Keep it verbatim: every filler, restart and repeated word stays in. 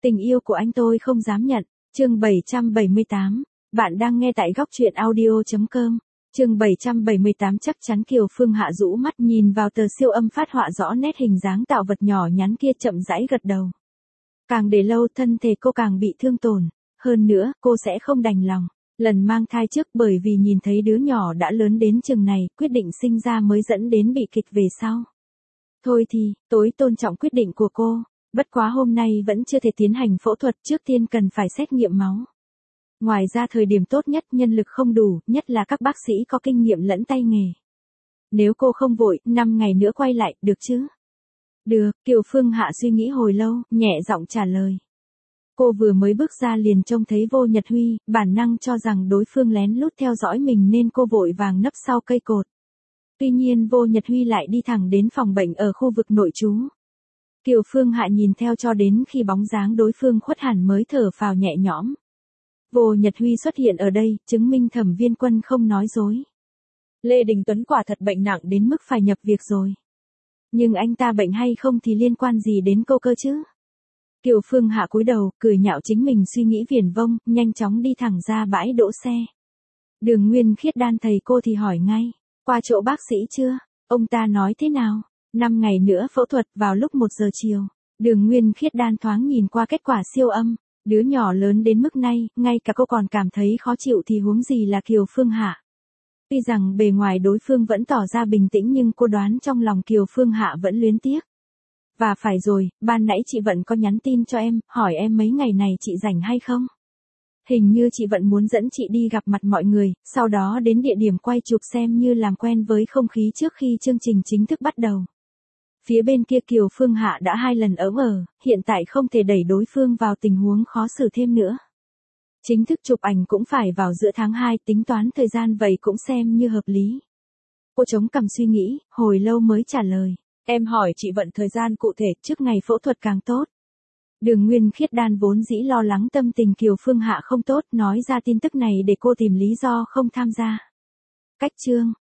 Tình yêu của anh tôi không dám nhận. Chương bảy trăm bảy mươi tám. Bạn đang nghe tại góc truyện audio chấm com. Chương bảy trăm bảy mươi tám. Chắc chắn. Kiều Phương Hạ rũ mắt nhìn vào tờ siêu âm phát họa rõ nét hình dáng tạo vật nhỏ nhắn kia, chậm rãi gật đầu. Càng để lâu thân thể cô càng bị thương tổn. Hơn nữa, cô sẽ không đành lòng. Lần mang thai trước bởi vì nhìn thấy đứa nhỏ đã lớn đến chừng này, quyết định sinh ra mới dẫn đến bị kịch về sau. Thôi thì, tối tôn trọng quyết định của cô. Bất quá hôm nay vẫn chưa thể tiến hành phẫu thuật, trước tiên cần phải xét nghiệm máu. Ngoài ra thời điểm tốt nhất nhân lực không đủ, nhất là các bác sĩ có kinh nghiệm lẫn tay nghề. Nếu cô không vội, năm ngày nữa quay lại, được chứ? Được, Kiều Phương Hạ suy nghĩ hồi lâu, nhẹ giọng trả lời. Cô vừa mới bước ra liền trông thấy Vô Nhật Huy, bản năng cho rằng đối phương lén lút theo dõi mình nên cô vội vàng nấp sau cây cột. Tuy nhiên Vô Nhật Huy lại đi thẳng đến phòng bệnh ở khu vực nội trú. Kiều Phương Hạ nhìn theo cho đến khi bóng dáng đối phương khuất hẳn mới thở phào nhẹ nhõm. Vô Nhật Huy xuất hiện ở đây, chứng minh Thẩm Viên Quân không nói dối. Lê Đình Tuấn quả thật bệnh nặng đến mức phải nhập viện rồi. Nhưng anh ta bệnh hay không thì liên quan gì đến cô cơ chứ? Kiều Phương Hạ cúi đầu, cười nhạo chính mình suy nghĩ viển vông, nhanh chóng đi thẳng ra bãi đỗ xe. Đường Nguyên Khiết Đan thấy cô thì hỏi ngay, qua chỗ bác sĩ chưa? Ông ta nói thế nào? Năm ngày nữa phẫu thuật vào lúc một giờ chiều. Đường Nguyên Khiết Đan thoáng nhìn qua kết quả siêu âm. Đứa nhỏ lớn đến mức này, ngay cả cô còn cảm thấy khó chịu thì huống gì là Kiều Phương Hạ. Tuy rằng bề ngoài đối phương vẫn tỏ ra bình tĩnh nhưng cô đoán trong lòng Kiều Phương Hạ vẫn luyến tiếc. Và phải rồi, ban nãy chị Vận có nhắn tin cho em, hỏi em mấy ngày này chị rảnh hay không? Hình như chị Vận muốn dẫn chị đi gặp mặt mọi người, sau đó đến địa điểm quay chụp xem như làm quen với không khí trước khi chương trình chính thức bắt đầu. Phía bên kia Kiều Phương Hạ đã hai lần ỡm ở, hiện tại không thể đẩy đối phương vào tình huống khó xử thêm nữa. Chính thức chụp ảnh cũng phải vào giữa tháng hai, tính toán thời gian vậy cũng xem như hợp lý. Cô chống cằm suy nghĩ, hồi lâu mới trả lời. Em hỏi chị Vận thời gian cụ thể, trước ngày phẫu thuật càng tốt. Đường Nguyên Khiết Đan vốn dĩ lo lắng tâm tình Kiều Phương Hạ không tốt, nói ra tin tức này để cô tìm lý do không tham gia. Cách chương,